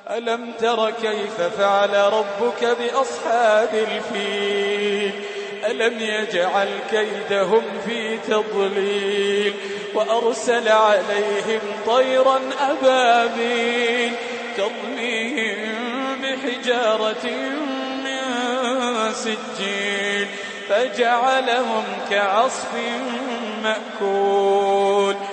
ألم تر كيف فعل ربك بأصحاب الفيل ألم يجعل كيدهم في تضليل وأرسل عليهم طيرا أبابيل ترميهم بحجارة من سجيل فجعلهم كعصف مأكول